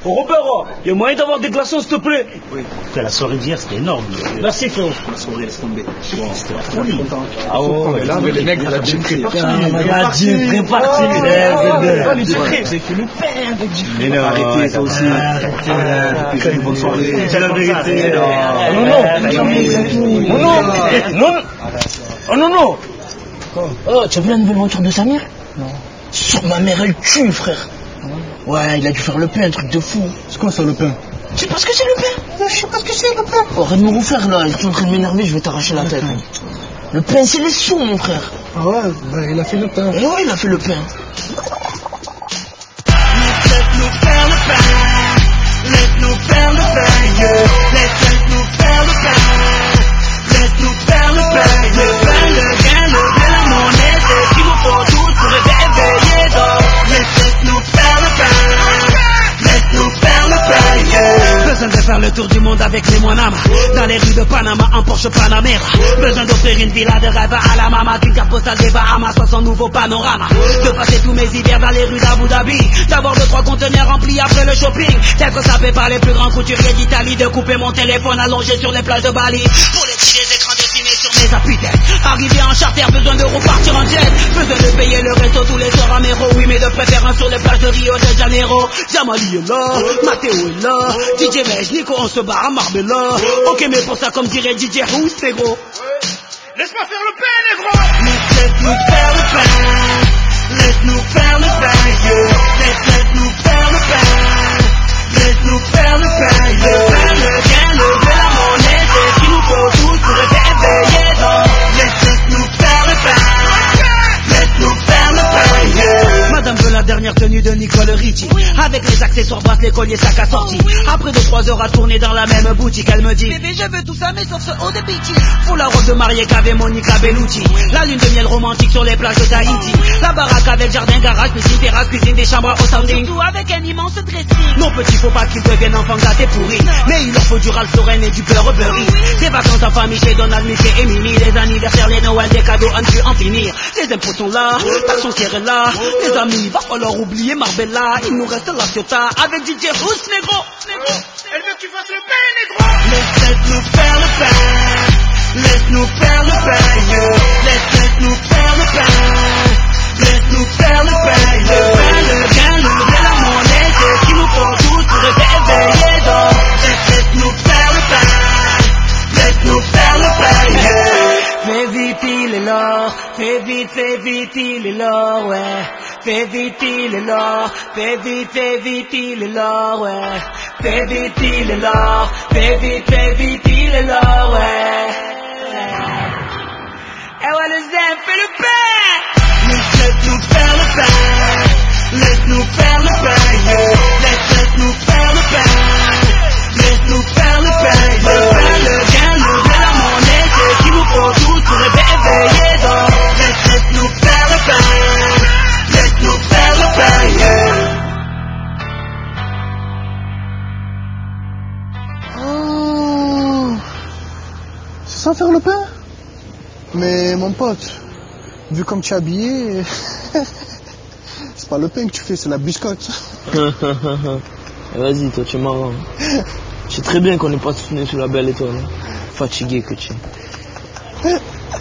Robert, il y a moyen d'avoir des glaçons, s'il te plaît? Oui. Après, la soirée d'hier, c'était énorme. Merci, frérot. La soirée, laisse tomber. C'était la folie. Ah ouais, là, les mecs, la Jeep répartie. La Jeep répartie. J'ai fait le pain avec Jeep. Mais non, arrêtez, ça aussi. Arrêtez. Une bonne soirée. C'est la vérité. Non. Oh, tu as vu la nouvelle voiture de Samir? Non. Sur ma mère, elle tue, frère. Ouais, il a dû faire le pain, un truc de fou. C'est quoi ça, le pain? Tu sais pas ce que c'est le pain? Je sais pas ce que c'est le pain. Oh, arrête de me refaire là, je suis en train de m'énerver, je vais t'arracher la tête. Le pain, c'est les sous, mon frère. Ah ouais, bah, il a fait le pain. Ouais, il a fait le pain. Laisse-nous faire le pain. Laisse-nous faire le pain, yeah. Laisse-nous faire le pain. Laisse-nous faire le pain. Le pain, le gain, la monnaie, c'est ce qu'il nous faut tous pour réveiller d'or. Laisse-nous faire le pain. Laisse-nous faire le pain, yeah. Besoin de faire le tour du monde avec les moinamas. Dans les rues de Panama, en Porsche Panamera. Besoin d'offrir une villa de rêve à la mama. Qu'une carte postale des Bahamas soit son nouveau panorama. De passer tous mes hivers dans les rues d'Abu Dhabi. D'avoir 2-3 conteneurs remplis après le shopping. Tel que sapé par les plus grands couturiers d'Italie. De couper mon téléphone allongé sur les plages de Bali. Pour les petits des écrans dessinés sur mes appuis-têtes. Arrivé en charter, besoin de repartir en jet. Besoin de payer le resto tous les soirs à Mero. Oui, mais de préférence sur les plages de Rio de Janeiro. Jamali est là, Matteo est là. DJ Mej, Nico, on se barre à Marbella. Ok, mais pour ça, comme dirait DJ Rousse, négro. Laisse-moi faire le pain, négro. Laisse-nous faire le pain. Laisse-nous faire le pain, yeah. Laisse-nous faire le pain. Laisse-nous faire le pain, yeah. Le pain, le gain, le blé, la monnaie, c'est ce qu'il nous faut tous pour réveiller d'or. Laisse-nous faire le pain. Laisse-nous faire le pain, yeah. Madame veut la dernière tenue de Nicole Richie. Avec les accessoires, bracelets, colliers, sac assorti. Après 2-3 heures à tourner dans la même boutique, elle me dit: bébé, je veux tout ça, mais sauf ce haut de bikini. Pour la robe de mariée qu'avait Monica Bellucci. La lune de miel romantique sur les plages de Tahiti. La baraque avec jardin, garage, piscine, terrasse, cuisine, des chambres au standing. Tout avec un immense dressing. Nos petits, faut pas qu'ils deviennent enfants gâtés pourris. Mais il leur faut du Ralph Lauren et du Burberry. Des vacances en famille chez Donald, Mickey et Minnie. Les anniversaires, les Noël, des cadeaux, à ne plus en finir. Les impôts sont là, taxes sont là. Les amis, va falloir oublier Marbella. Il nous reste la Ciotat avec DJ Rousse, négro. Elle veut que tu fasses le pain, négro. Laisse-nous faire le pain. Laisse-nous faire le pain, yeah. Laisse-nous faire le pain. Laisse-nous faire le pain, yeah. Le pain, le gain, le blé, la monnaie, c'est ce qu'il nous faut tous pour réveiller d'or. Laisse-nous faire le pain. Laisse-nous faire le pain, yeah. Fais vite, il est l'or. Fais vite, il est l'or, ouais. Fais vite, il est l'or. Fais vite, il est l'or, ouais. Fais vite, il est l'or. Fais vite, il est l'or, ouais. Et ouais, le zen, fais le pain. Laisse-nous faire le pain. Laisse-nous faire le pain, yeah. Laisse-nous faire le pain. Laisse-nous faire le pain, yeah. Le pain, le gain, le blé, la monnaie, c'est ce qu'il nous faut tous pour réveiller d'or. Laisse-nous faire le pain. Laisse-nous faire le pain, yeah. Oh, c'est ça faire le pain? Mais mon pote, vu comme tu es habillé, c'est pas le pain que tu fais, c'est la biscotte. Vas-y, toi, tu es marrant. Tu sais très bien qu'on n'est pas tous nés sous la belle étoile. Fatigué que tu es.